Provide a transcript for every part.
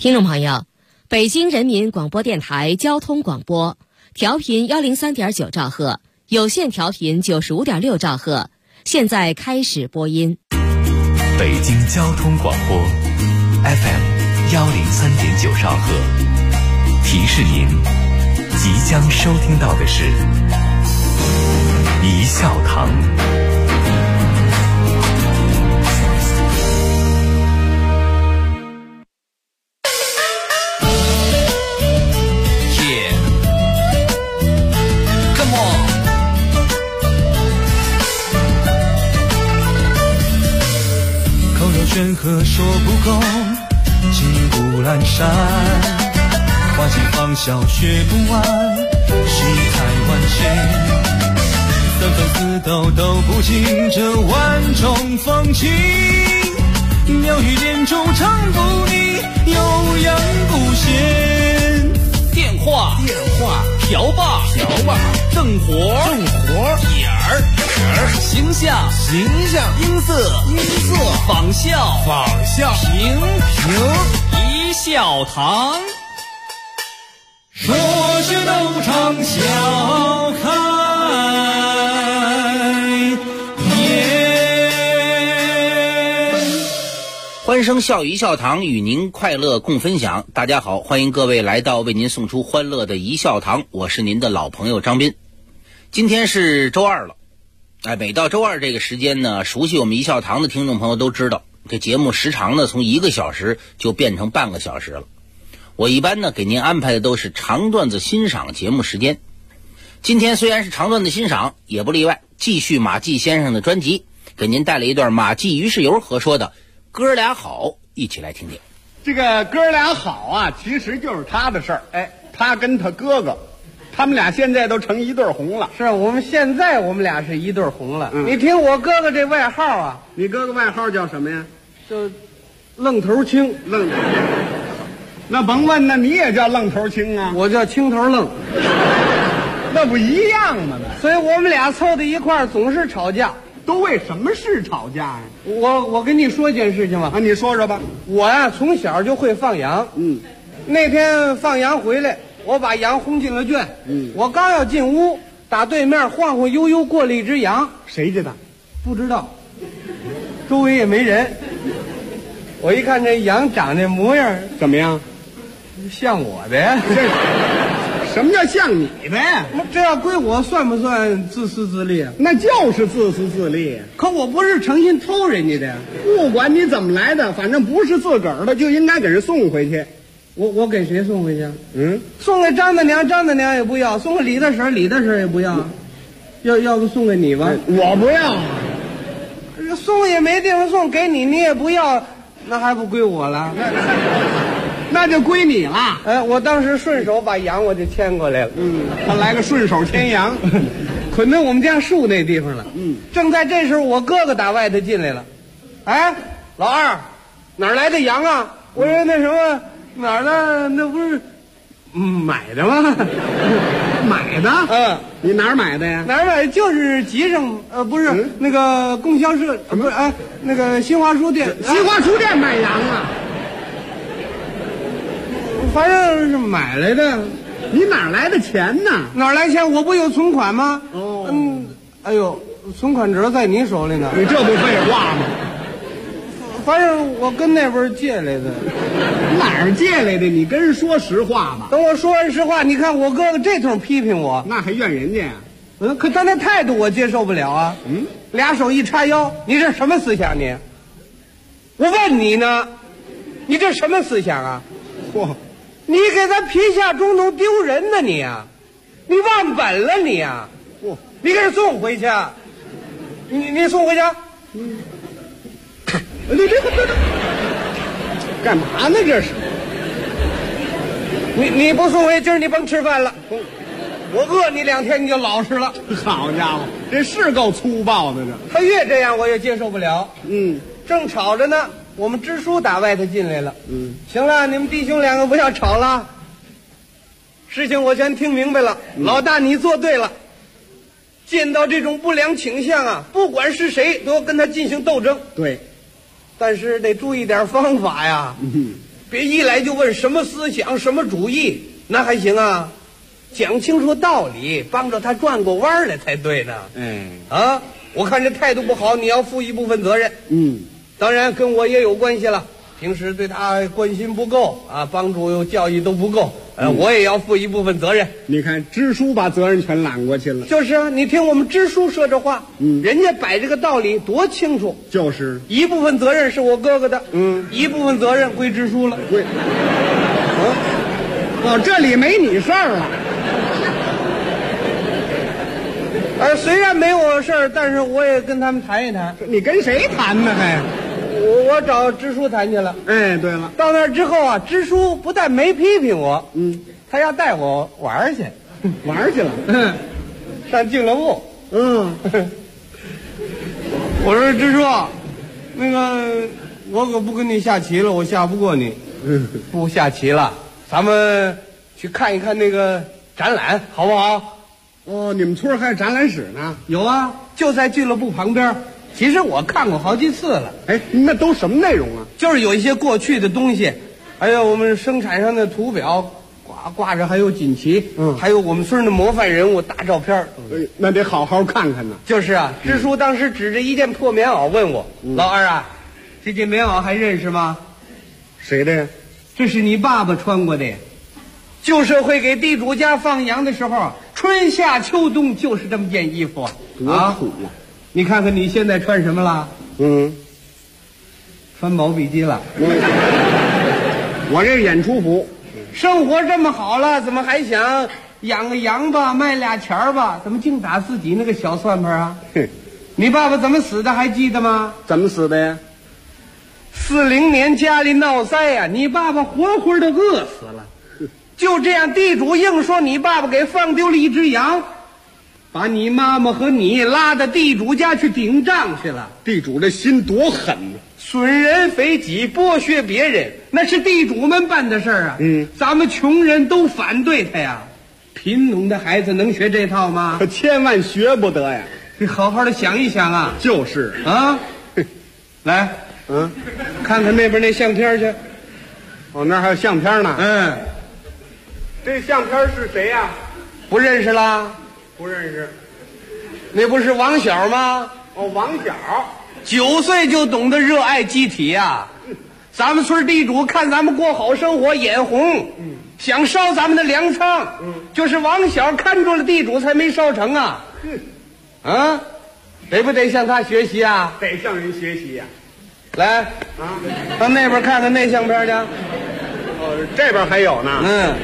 听众朋友，北京人民广播电台交通广播，调频103.9兆赫，有线调频95.6兆赫，现在开始播音。 北京交通广播 FM 103.9兆赫，提示您，即将收听到的是一笑堂。 劝和说不够，骑虎阑珊，花期芳笑学不完，世态万千，三分四斗都不尽这万种风情，妙语连珠唱不腻，悠扬不闲。 电话瓢把正活点儿形象音色仿效平一笑堂， 说学逗唱笑开颜。 欢声笑语一笑堂，与您快乐共分享。大家好，欢迎各位来到为您送出欢乐的一笑堂，我是您的老朋友张斌。今天是周二了，每到周二这个时间呢，熟悉我们一笑堂的听众朋友都知道，这节目时长呢从1个小时就变成半个小时了。我一般呢给您安排的都是长段子欣赏节目时间。今天虽然是长段子欣赏，也不例外，继续马季先生的专辑，给您带来一段马季于世友合说的哥俩好，一起来听听。 这个哥俩好啊，其实就是他的事儿。他跟他哥哥，他们俩现在都成一对红了。 是我们现在我们俩是一对红了。你听我哥哥这外号啊， 你哥哥外号叫什么呀？ 就愣头青。 愣头。那甭问，那你也叫愣头青啊？ 我叫青头愣。 那不一样吗？ 所以我们俩凑在一块儿总是吵架。 都为什么事吵架呀？ 我跟你说一件事情吧。 你说说吧。 我呀从小就会放羊。那天放羊回来，我把羊轰进了圈。我刚要进屋，打对面晃晃悠悠过了一只羊。 谁知道？ 不知道。周围也没人。我一看这羊长这模样怎么样？ 像我的呀。 什么叫像你的呀？ 这要归我算不算自私自利啊？ 那就是自私自利。 可我不是诚心偷人家的呀。 不管你怎么来的，反正不是自个儿的，就应该给人送回去。 我给谁送回去？送给张大娘，张大娘也不要；送给李大婶，李大婶也不要。要不送给你吧？ 我不要。 送也没地方送，给你你也不要，那还不归我了？ 那就归你了。 我当时顺手把羊我就牵过来了。 他来个顺手牵羊， 捆到我们家树那地方了。正在这时候，我哥哥打外头进来了。老二，哪儿来的羊啊？我说那什么哪儿的？那不是买的吗？ 买的？你哪儿买的呀？ 哪儿买？就是集上不是那个供销社，不是那个新华书店。 新华书店买羊啊？ 反正是买来的。 你哪来的钱呢？ 哪来钱？我不有存款吗？哎呦，存款折在你手里呢。 你这不废话吗？ 反正我跟那边借来的。 哪儿借来的？你跟人说实话吧。 等我说完实话，你看我哥哥这通批评我， 那还怨人家呀？ 可他那态度我接受不了啊。俩手一叉腰，你这什么思想你？我问你呢，你这什么思想啊？你给咱皮下中农丢人呢你啊！你忘本了你啊！你给人送回去，你送回去。 你这干嘛呢？这是你不送回，今儿你甭吃饭了。我饿你2天你就老实了。 好家伙，这是够粗暴的这。 他越这样我也接受不了。正吵着呢，我们支书打外头进来了。行了，你们弟兄2个不要吵了。事情我全听明白了。老大你做对了。见到这种不良倾向啊，不管是谁都要跟他进行斗争。 对。 但是得注意点方法呀。 别一来就问什么思想、什么主义，那还行啊。讲清楚道理，帮着他转过弯来才对呢。啊，我看这态度不好，你要负一部分责任。当然跟我也有关系了。平时对他关心不够啊，帮助教育都不够，我也要负一部分责任。 你看支书把责任全揽过去了。 就是啊，你听我们支书说这话，人家摆这个道理多清楚。 就是一部分责任是我哥哥的，一部分责任归支书了。 归这里没你事儿了。 虽然没我事儿，但是我也跟他们谈一谈。 你跟谁谈呢？还我找支书谈去了。 对了， 到那儿之后啊，支书不但没批评我，他要带我玩去， 玩去了。 上俱乐部。我说支书，那个我可不跟你下棋了，我下不过你。不下棋了，咱们去看一看那个展览，好不好？ 你们村还有展览室呢？ 有啊，就在俱乐部旁边。其实我看过好几次了。 那都什么内容啊？ 就是有一些过去的东西，还有我们生产上的图表，挂着还有锦旗，还有我们村的模范人物大照片。 那得好好看看呢。 就是啊，支书当时指着一件破棉袄问我：“老二啊，这件棉袄还认识吗？” 谁的呀？ 这是你爸爸穿过的。旧社会给地主家放羊的时候，春夏秋冬就是这么件衣服。 多土啊！ 你看看你现在穿什么了？穿毛笔机了。 我这演出服。 生活这么好了，怎么还想养个羊吧，卖俩钱儿吧？怎么净打自己那个小算盘啊？你爸爸怎么死的还记得吗？ 怎么死的呀 ？40年家里闹灾呀，你爸爸活活的饿死了。就这样，地主硬说你爸爸给放丢了一只羊，把你妈妈和你拉到地主家去顶账去了。 地主这心多狠呢！ 损人肥己，剥削别人，那是地主们办的事儿啊。咱们穷人都反对他呀。贫农的孩子能学这套吗？ 可千万学不得呀！ 你好好的想一想啊。 就是啊，来，看看那边那相片去。 那还有相片呢。这相片是谁呀？ 不认识啦？ 不认识。 那不是王小吗？ 王小 ，9岁就懂得热爱机体呀。咱们村地主看咱们过好生活眼红，想烧咱们的粮仓，就是王小看住了地主才没烧成啊。得不得向他学习啊？ 得向人学习呀。 来到那边看看那相片去。 这边还有呢。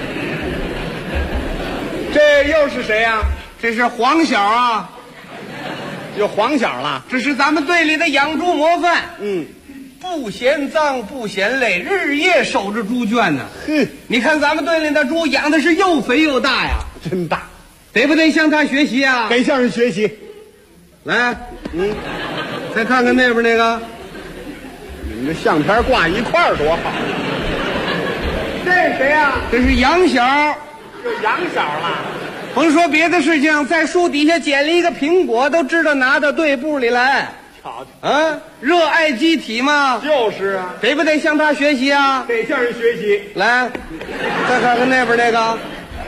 这又是谁呀？ 这是黄小啊。 有黄小了。 这是咱们队里的养猪模范。不嫌脏不嫌累，日夜守着猪圈呢。你看咱们队里的猪养的是又肥又大呀。 真大。 得不得向他学习啊？ 得向人学习。 来，再看看那边那个。 你们这相片挂一块儿多好。这是谁呀？ 这是杨小。 就杨小了。 甭说别的事情，在树底下捡了一个苹果，都知道拿到队部里来。 瞧瞧， 热爱机体嘛。 就是啊。 得不得向他学习啊？ 得向人学习。 来，再看看那边那个。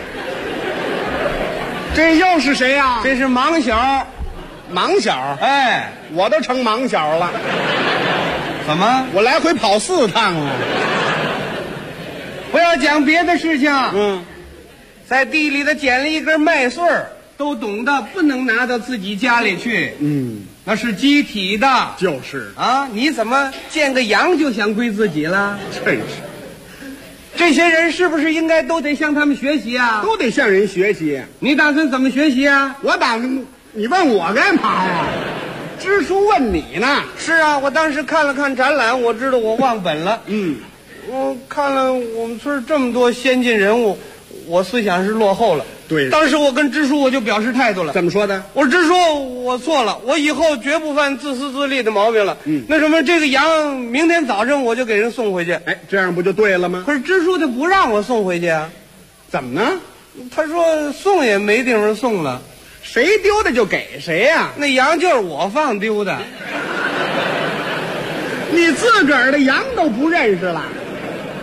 这又是谁呀？ 这是盲小。 盲小？我都成盲小了。 怎么？ 我来回跑4趟了。 不要讲别的事情。在地里的捡了一根麦穗儿，都懂得不能拿到自己家里去。那是机体的。 就是啊，你怎么见个羊就想归自己了？ 真是。 这些人是不是应该都得向他们学习啊？ 都得向人学习。 你打算怎么学习啊？ 我打算，你问我干嘛呀？支书问你呢。 是啊，我当时看了看展览，我知道我忘本了。我看了我们村这么多先进人物，我思想是落后了。 对， 当时我跟支书我就表示态度了。 怎么说的？ 我说支书，我错了，我以后绝不犯自私自利的毛病了。那什么，这个羊明天早上我就给人送回去。 这样不就对了吗？ 可是支书他不让我送回去啊。 怎么呢？ 他说送也没地方送了。 谁丢的就给谁呀。 那羊就是我放丢的。 你自个儿的羊都不认识了。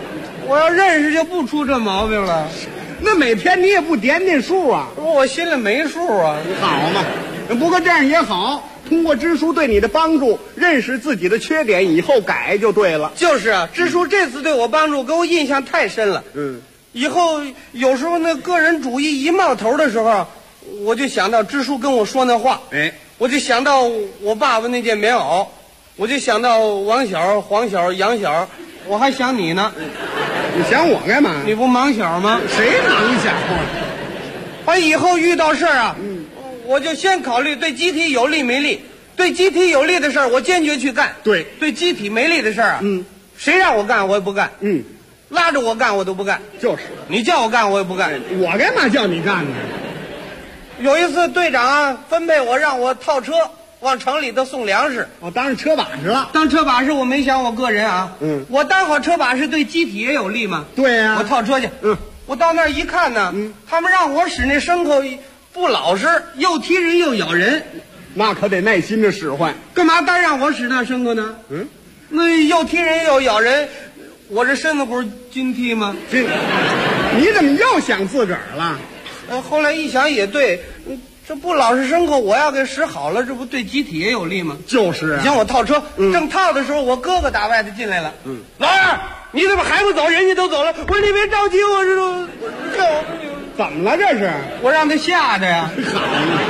我要认识就不出这毛病了。 那每天你也不点点数啊？ 我心里没数啊。 好嘛，不过这样也好，通过支书对你的帮助，认识自己的缺点，以后改就对了。 就是啊，支书这次对我帮助，给我印象太深了。以后有时候那个人主义一冒头的时候，我就想到支书跟我说那话，我就想到我爸爸那件棉袄，我就想到王小、黄小、杨小，我还想你呢。 你想我干嘛？ 你不忙小吗？ 谁忙小啊？ 我以后遇到事儿啊，我就先考虑对集体有利没利。对集体有利的事儿，我坚决去干。 对集体没利的事儿啊，谁让我干我也不干。拉着我干我都不干。就是你叫我干我也不干。 我干嘛叫你干呢？ 有一次队长啊分配我让我套车往城里头送粮食， 我当上车把式了。 当车把式我没想我个人啊，我当好车把式对集体也有利嘛。 对呀， 我套车去。我到那儿一看呢，他们让我使那牲口不老实，又踢人又咬人， 那可得耐心的使唤。 干嘛单让我使那牲口呢？那又踢人又咬人，我这身子不是筋踢吗？ 你怎么又想自个儿了？ 后来一想也对，这不老实牲口，我要给使好了，这不对集体也有利吗？ 就是啊。 行，我套车，正套的时候，我哥哥打外头进来了。老二，你怎么还不走？人家都走了。我说你别着急，我这都这我怎么了？这是我让他吓的呀。 好嘛，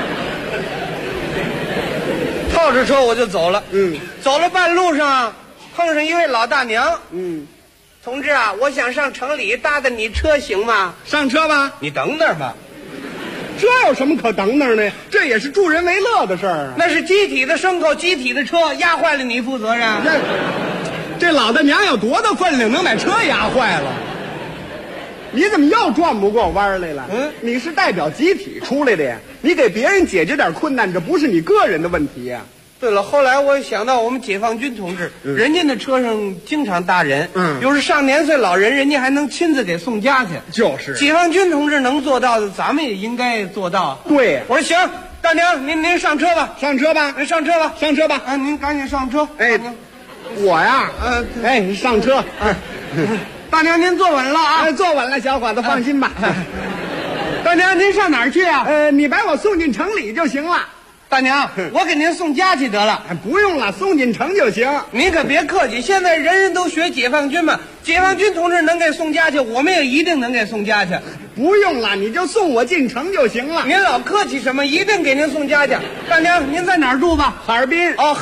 套着车我就走了。走了半路上啊，碰上一位老大娘。同志啊，我想上城里搭搭你车行吗？ 上车吧。 你等等吧。 这有什么可等等的？这也是助人为乐的事儿啊。 那是集体的牲口，集体的车，压坏了你负责任。 这老大娘有多大分量，能把车压坏了？你怎么又转不过弯来了？你是代表集体出来的呀，你给别人解决点困难，这不是你个人的问题呀。 对了，后来我想到我们解放军同志，人家那车上经常搭人，有时上年岁老人，人家还能亲自给送家去。就是解放军同志能做到的，咱们也应该做到。对，我说行，大娘您上车吧， 上车吧， 您上车吧， 上车吧。 啊，您赶紧上车。 哎，我呀，上车。 大娘您坐稳了啊， 坐稳了，小伙子放心吧。 大娘您上哪儿去啊？ 你把我送进城里就行了。 大娘，我给您送家去得了。 不用了，送进城就行。 您可别客气，现在人人都学解放军嘛，解放军同志能给送家去，我们也一定能给送家去。 不用了，你就送我进城就行了。 您老客气什么？一定给您送家去。大娘，您在哪儿住吧？ 哈尔滨。 哦，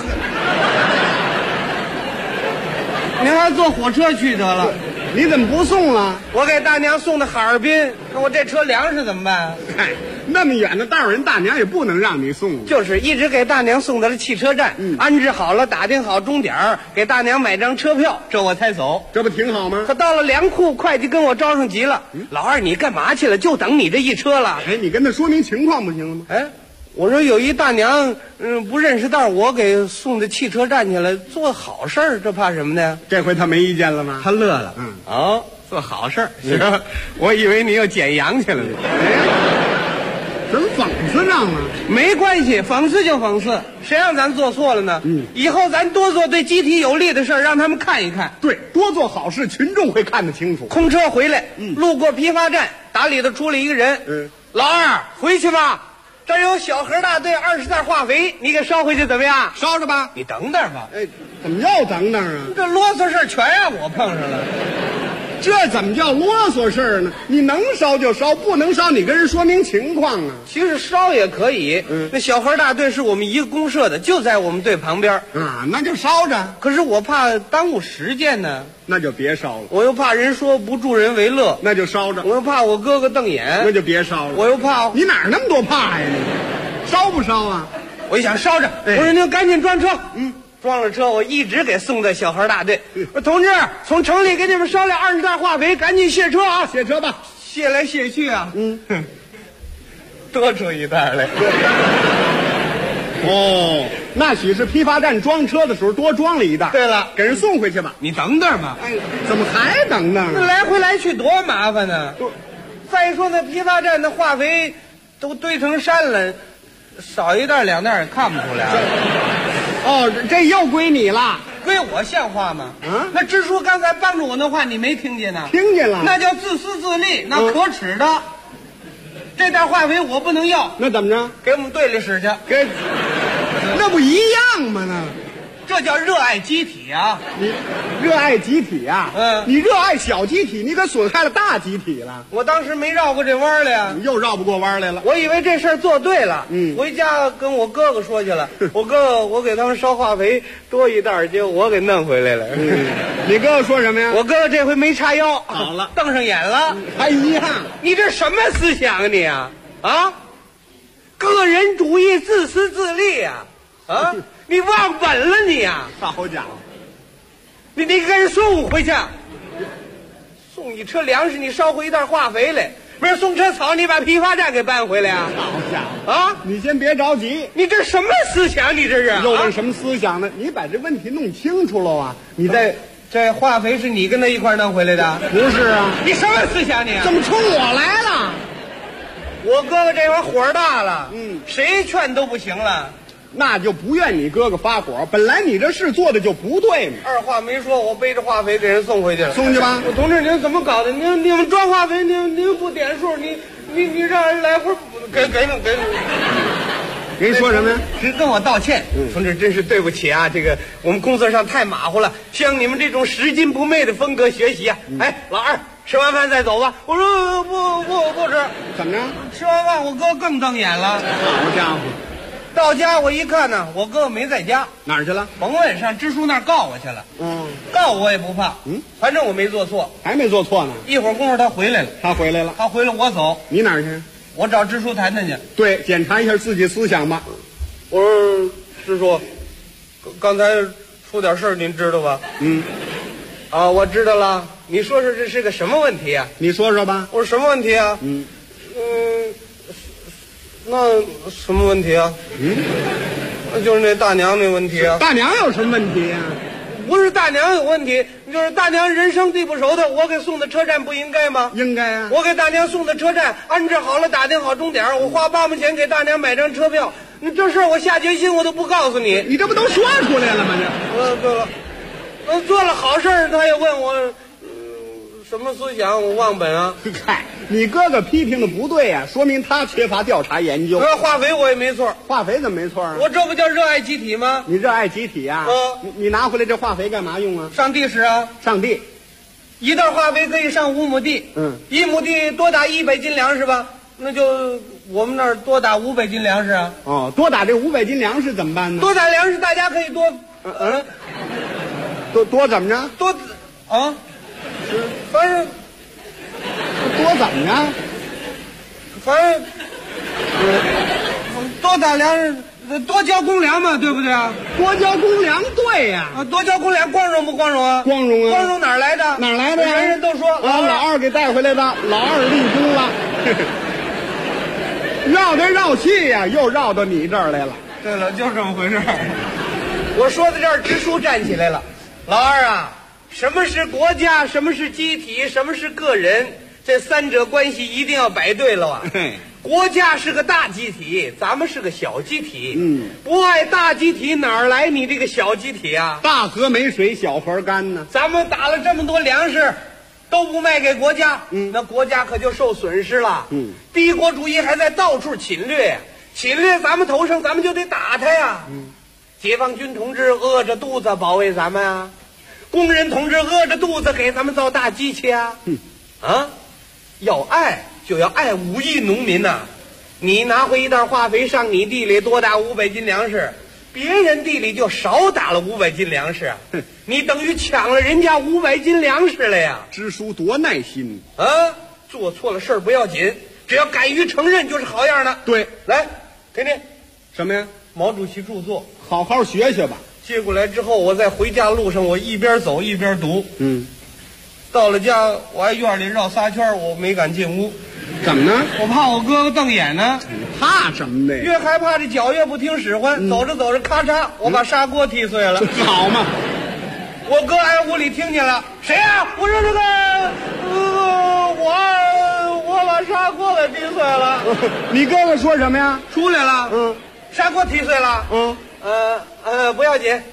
您还坐火车去得了。 你怎么不送了？ 我给大娘送到哈尔滨，那我这车粮食怎么办？ 嗨，那么远的道人，大娘也不能让你送。 就是一直给大娘送到了汽车站，安置好了，打听好钟点，给大娘买张车票，这我才走。 这不挺好吗？ 可到了粮库，会计跟我招上急了。老二，你干嘛去了？就等你这一车了。 哎，你跟他说明情况不行了吗？ 哎，我说有一大娘，不认识道，我给送到汽车站去了，做好事儿，这怕什么呢？ 这回他没意见了吗？ 他乐了。哦，做好事儿，行。我以为你又捡羊去了呢。 怎么讽刺上了？ 没关系，讽刺就讽刺，谁让咱做错了呢？以后咱多做对集体有利的事儿，让他们看一看。 对，多做好事，群众会看得清楚。 空车回来，路过批发站，打里头出来一个人。老二，回去吧。这儿有小河大队20袋化肥，你给捎回去怎么样？ 捎着吧。 你等等吧。 哎，怎么又等等啊？ 这啰嗦事儿全让我碰上了。 这怎么叫啰嗦事儿呢？你能烧就烧，不能烧你跟人说明情况啊。 其实烧也可以。那小河大队是我们一个公社的，就在我们队旁边啊，那就烧着。 可是我怕耽误时间呢。 那就别烧了。 我又怕人说不助人为乐， 那就烧着。 我又怕我哥哥瞪眼， 那就别烧了。 我又怕你哪儿那么多怕呀？你烧不烧啊？ 我一想烧着，我说您赶紧装车。装了车，我一直给送到小河大队。我说同志，从城里给你们捎来20袋化肥，赶紧卸车啊！ 卸车吧， 卸来卸去啊，多出一袋来。 哦，那许是批发站装车的时候多装了一袋。 对了， 给人送回去吧。 你等等吧。 哎，怎么还等等？ 那来回来去多麻烦呢。再说那批发站的化肥都堆成山了，少一袋2袋也看不出来。 哦，这又归你了。 归我像话吗？ 啊那支书刚才帮着我那话你没听见呢？ 听见了。 那叫自私自利，那可耻的。这袋化肥我不能要， 那怎么着？ 给我们队里使去。 给，那不一样吗？那这叫热爱集体啊！ 你热爱集体啊？你热爱小集体，你可损害了大集体了。 我当时没绕过这弯来呀， 你又绕不过弯来了。 我以为这事儿做对了。回家跟我哥哥说去了。我哥哥，我给他们烧化肥多一袋，结果我给弄回来了。 你哥哥说什么呀？ 我哥哥这回没叉腰， 好了， 瞪上眼了， 还一样。 你这什么思想啊你啊？啊，个人主义，自私自利呀！啊，你忘本了你呀！ 好家伙， 你给人送回去，送一车粮食，你捎回一袋化肥来。不是送车草，你把批发站给搬回来呀！ 好家伙啊！ 你先别着急， 你这什么思想？你这是又问什么思想呢？你把这问题弄清楚了啊！你再这化肥是你跟他一块弄回来的？ 不是啊？ 你什么思想你？ 怎么冲我来了？ 我哥哥这会儿火大了，谁劝都不行了。 那就不怨你哥哥发火，本来你这事做的就不对嘛。 二话没说，我背着化肥给人送回去了。 送去吧。 我同志，您怎么搞的？你们装化肥，您不点数，你让人来回给你。 人说什么呀？ 是跟我道歉。同志，真是对不起啊，这个我们工作上太马虎了，向你们这种拾金不昧的风格学习啊。哎，老二，吃完饭再走吧。我说不吃。 怎么着？ 吃完饭我哥更瞪眼了。 好家伙！ 到家我一看呢，我哥哥没在家， 哪儿去了？ 甭问，上支书那儿告我去了。告我也不怕，反正我没做错， 还没做错呢。 一会儿功夫他回来了， 他回来了， 他回来我走， 你哪儿去？ 我找支书谈谈去。 对，检查一下自己思想吧。 我说支书，刚才出点事儿，您知道吧？我知道了。你说说这是个什么问题啊？ 你说说吧。 我说什么问题啊？那什么问题啊？那就是那大娘那问题啊。 大娘有什么问题呀？ 不是大娘有问题，就是大娘人生地不熟的，我给送到车站不应该吗？ 应该啊。 我给大娘送到车站，安置好了，打听好钟点，我花8毛钱给大娘买张车票。你这事儿我下决心我都不告诉你。 你这不都说出来了吗？ 对了，做了好事儿，他也问我。什么思想？我忘本啊！ 嗨，你哥哥批评的不对呀，说明他缺乏调查研究。 化肥我也没错， 化肥怎么没错啊？ 我这不叫热爱集体吗？ 你热爱集体呀？你拿回来这化肥干嘛用啊？ 上地使啊！ 上地， 一袋化肥可以上5亩地。1亩地多打100斤粮食吧？那就我们那儿多打500斤粮食啊！ 多打这500斤粮食怎么办呢？ 多打粮食，大家可以多多怎么着？ 多啊！反正多怎么着？ 反正多打粮食，多交公粮嘛，对不对啊？ 多交公粮，对呀。 多交公粮，光荣不光荣啊？ 光荣啊！ 光荣哪儿来的？ 哪儿来的呀？ 人人都说老二给带回来的，老二立功了。绕来绕去呀，又绕到你这儿来了。 对了，就这么回事儿。我说到这儿，支书站起来了。老二啊，什么是国家？什么是集体？什么是个人？这三者关系一定要摆对了啊！国家是个大集体，咱们是个小集体。不爱大集体，哪儿来你这个小集体啊？ 大河没水，小河干呢。 咱们打了这么多粮食，都不卖给国家，那国家可就受损失了。帝国主义还在到处侵略，侵略咱们头上，咱们就得打他呀。解放军同志饿着肚子保卫咱们啊，工人同志饿着肚子给咱们造大机器啊。要爱就要爱5亿农民呐！你拿回一袋化肥上你地里多打500斤粮食，别人地里就少打了500斤粮食，你等于抢了人家500斤粮食了呀！ 支书多耐心啊！做错了事儿不要紧，只要敢于承认就是好样的。 对， 来，给你什么呀？ 毛主席著作， 好好学学吧。 接过来之后，我在回家路上，我一边走一边读。到了家，我还院里绕仨圈，我没敢进屋。 怎么呢？ 我怕我哥哥瞪眼呢。 怕什么的？ 越害怕这脚越不听使唤，走着走着，咔嚓，我把砂锅踢碎了。 好嘛！ 我哥挨屋里听见了，谁呀？我说这个，我把砂锅给踢碎了。 你哥哥说什么呀？ 出来了。砂锅踢碎了。不要紧。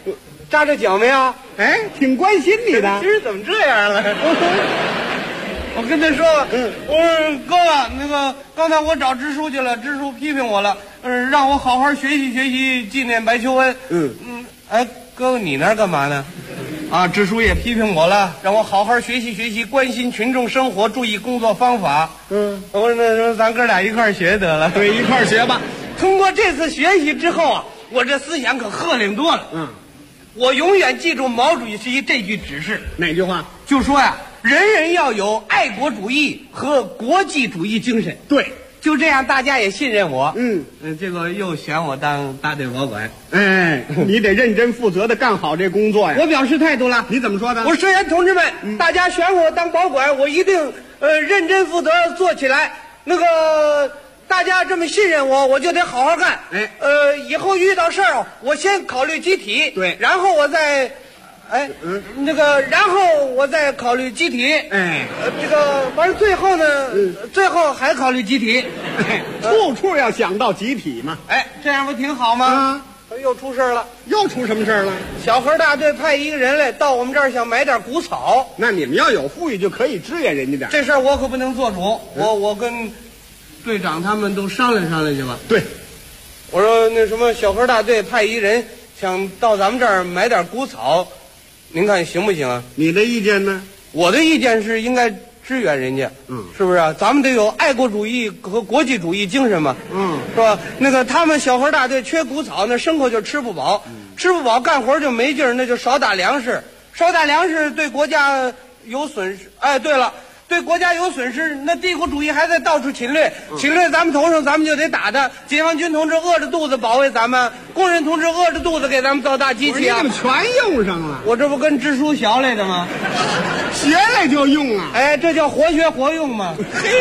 扎着脚没有？ 哎，挺关心你的。 今儿怎么这样了？我跟他说，我说哥哥，那个刚才我找支书去了，支书批评我了，让我好好学习学习，纪念白求恩。哎，哥哥你那儿干嘛呢？啊，支书也批评我了，让我好好学习学习，关心群众生活，注意工作方法。我说那咱哥俩一块儿学得了。 对，一块儿学吧。 通过这次学习之后啊，我这思想可鹤龄多了。我永远记住毛主席这句指示。 哪句话？ 就说呀，人人要有爱国主义和国际主义精神。 对， 就这样，大家也信任我。这个又选我当大队保管。 哎，你得认真负责的干好这工作呀。 我表示态度了。 你怎么说的？ 我说员同志们，大家选我当保管，我一定认真负责做起来。那个大家这么信任我，我就得好好干。以后遇到事儿，我先考虑集体， 对， 然后我再，然后我再考虑集体。这个完了，最后呢，最后还考虑集体。 处处要想到集体嘛。 这样不挺好吗？又出事了。 又出什么事了？ 小河大队派一个人来到我们这儿，想买点谷草。 那你们要有富裕，就可以支援人家点。 这事儿我可不能做主，我跟队长他们都商量商量去吧。 对， 我说那什么，小河大队派一人想到咱们这儿买点谷草，您看行不行啊？ 你的意见呢？ 我的意见是应该支援人家，是不是啊？咱们得有爱国主义和国际主义精神嘛，是吧？那个他们小河大队缺谷草，那牲口就吃不饱，吃不饱干活就没劲儿，那就少打粮食，少打粮食对国家有损失。对了。对国家有损失，那帝国主义还在到处侵略，侵略咱们头上，咱们就得打他。解放军同志饿着肚子保卫咱们，工人同志饿着肚子给咱们造大机器啊！ 你怎么全用上了？ 我这不跟支书学来的吗？ 学来就用啊！ 这叫活学活用嘛。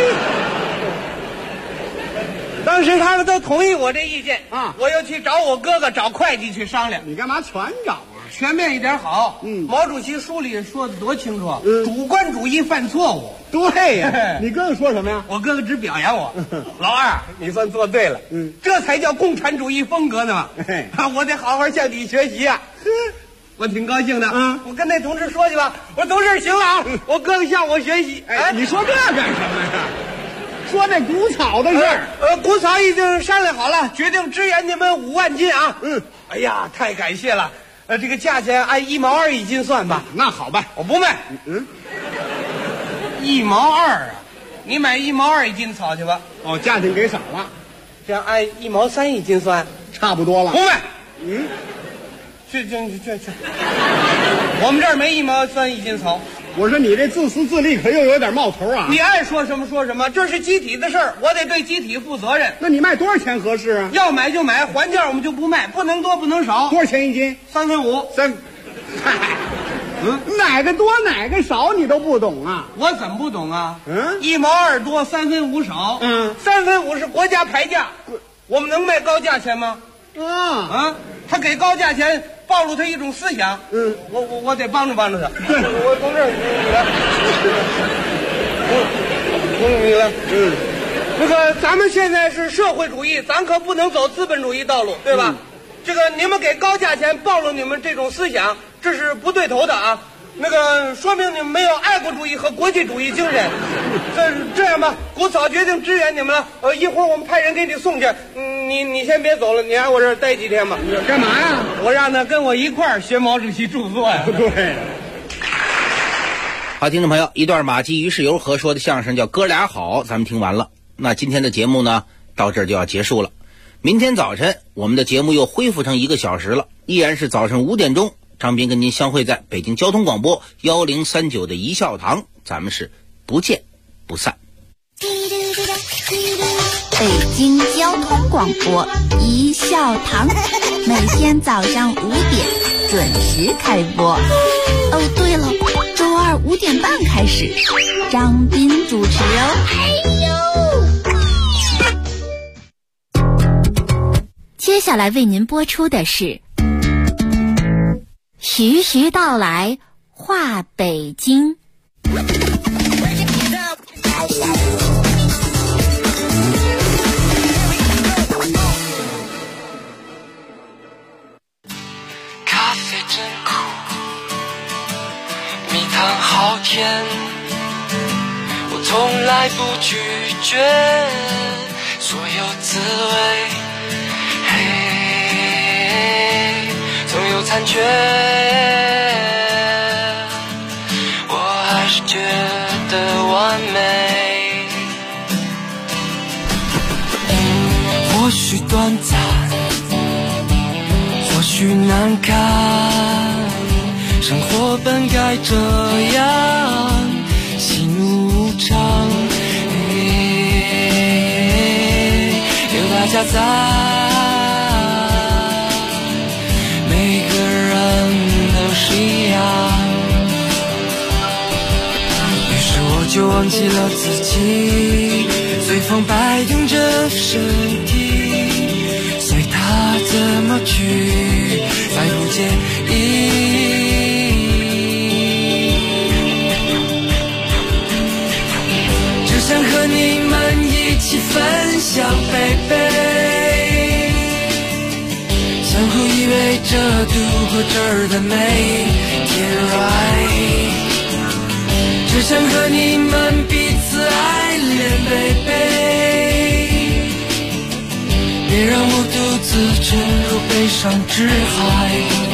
当时他们都同意我这意见啊，我又去找我哥哥找会计去商量。 你干嘛全找啊？ 全面一点好。毛主席书里说的多清楚，主观主义犯错误。 对呀，你哥哥说什么呀？ 我哥哥只表扬我，老二，你算做对了，这才叫共产主义风格呢嘛。我得好好向你学习啊。我挺高兴的。我跟那同志说去吧，我说同志行了啊，我哥哥向我学习。 你说这干什么呀？说那谷草的事儿。 谷草已经商量好了，决定支援你们5万斤啊。哎呀，太感谢了。这个价钱按1毛2一斤算吧。 那好吧， 我不卖。1毛2啊！你买1毛2一斤草去吧。 价钱给少了， 这样按1毛3一斤算， 差不多了。 不卖。去！我们这儿没1毛3一斤草。 我说你这自私自利可又有点冒头啊！ 你爱说什么说什么，这是集体的事儿，我得对集体负责任。 那你卖多少钱合适啊？ 要买就买，还价我们就不卖，不能多不能少。 多少钱一斤 ？3分5。 哪个多哪个少你都不懂啊？ 我怎么不懂啊？1毛2多，3分5少。3分5是国家牌价，我们能卖高价钱吗？他给高价钱，暴露他一种思想。我得帮助帮助他。对，我同志，你来。那个咱们现在是社会主义，咱可不能走资本主义道路，对吧？这个你们给高价钱，暴露你们这种思想，这是不对头的啊。那个说明你们没有爱国主义和国际主义精神。这样吧，谷草决定支援你们了。一会儿我们派人给你送去。你先别走了，你来我这儿待几天吧。 干嘛呀？ 我让他跟我一块儿学毛主席著作呀。 对。 好，听众朋友，一段马季于世友和说的相声叫《哥俩好》，咱们听完了。那今天的节目呢，到这儿就要结束了。明天早晨我们的节目又恢复成1个小时了，依然是早上5点钟。张斌跟您相会在北京交通广播1039的一笑堂，咱们是不见不散。 北京交通广播一笑堂，每天早上5点准时开播。对了，周二5点半开始，张斌主持接下来为您播出的是徐徐道来话北京。 咖啡真汤好甜，我从来不拒绝所有滋味，总有残缺，我还是觉得完美。或许短暂，或许难堪，生活本该这样，喜怒无常，有大家在，每个人都是一样。于是我就忘记了自己，随风摆动着身体，随它怎么去，再不介意。只想和你们一起分享，baby，相互依偎着度过这儿的每一天，只想和你们彼此爱恋，baby，别让我独自沉入悲伤之海。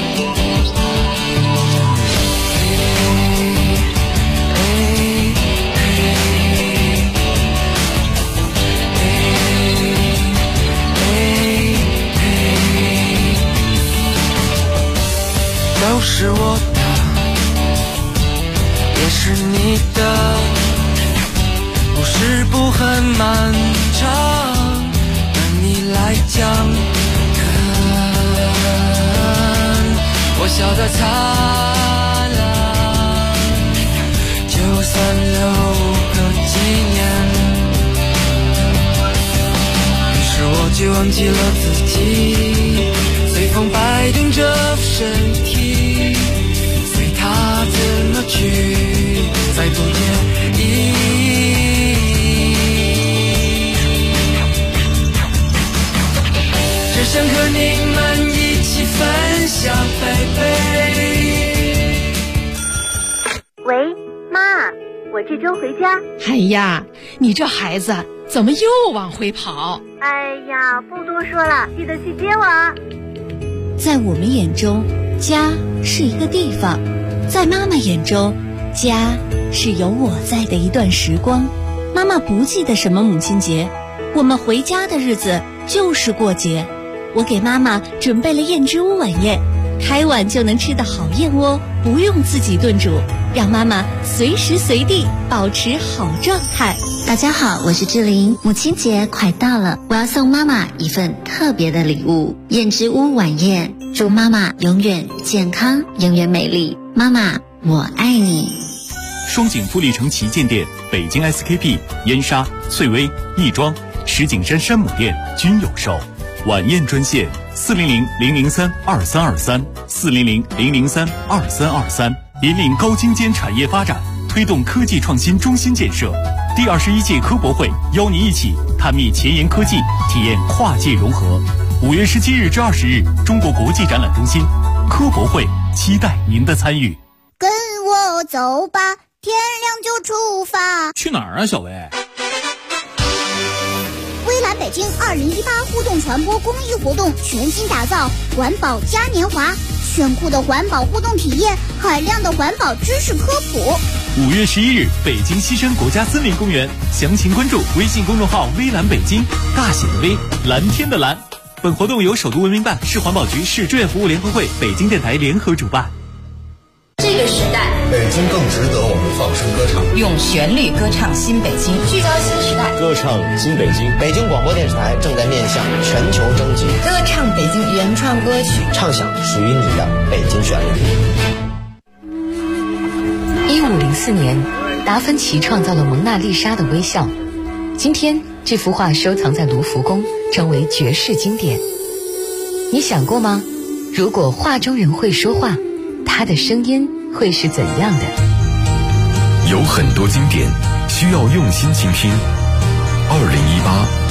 都是我的，也是你的，不是不很漫长，对你来讲，我笑得灿烂，就算留个纪念。于是我就忘记了自己，随风摆动着身体，随它怎么去，再不介意。只想和你们一起分享，baby。 喂，妈，我这周回家。 哎呀，你这孩子怎么又往回跑？ 哎呀，不多说了，记得去接我。 在我们眼中，家是一个地方；在妈妈眼中，家是有我在的一段时光。妈妈不记得什么母亲节，我们回家的日子就是过节。我给妈妈准备了燕之屋晚宴，开碗就能吃的好燕窝，不用自己炖煮，让妈妈随时随地保持好状态。 大家好，我是志玲。母亲节快到了，我要送妈妈一份特别的礼物——燕之屋晚宴，祝妈妈永远健康，永远美丽。妈妈，我爱你。 双井富力城旗舰店、北京 SKP、燕莎、翠微、亦庄、石景山山姆店均有售。晚宴专线400-003-2323，400-003-2323，引领高精尖产业发展，推动科技创新中心建设。第21届科博会邀您一起探秘前沿科技，体验跨界融合。5月17日至20日，中国国际展览中心科博会，期待您的参与。 跟我走吧，天亮就出发。 去哪儿啊，小薇？ 微蓝北京2018互动传播公益活动全新打造环保嘉年华，炫酷的环保互动体验，海量的环保知识科普。 5月11日，北京西山国家森林公园，详情关注微信公众号微蓝北京，大写的微，蓝天的蓝。本活动由首都文明办、市环保局、市志愿服务联合会、北京电台联合主办。 这个时代， 北京更值得我们放声歌唱， 用旋律歌唱新北京，聚焦新时代， 歌唱新北京。 北京广播电视台正在面向全球征集， 歌唱北京原创歌曲， 唱响属于你的北京旋律。 1504年，达芬奇创造了蒙娜丽莎的微笑。今天，这幅画收藏在卢浮宫，成为绝世经典。你想过吗？如果画中人会说话，他的声音会是怎样的？ 有很多经典需要用心倾听。2018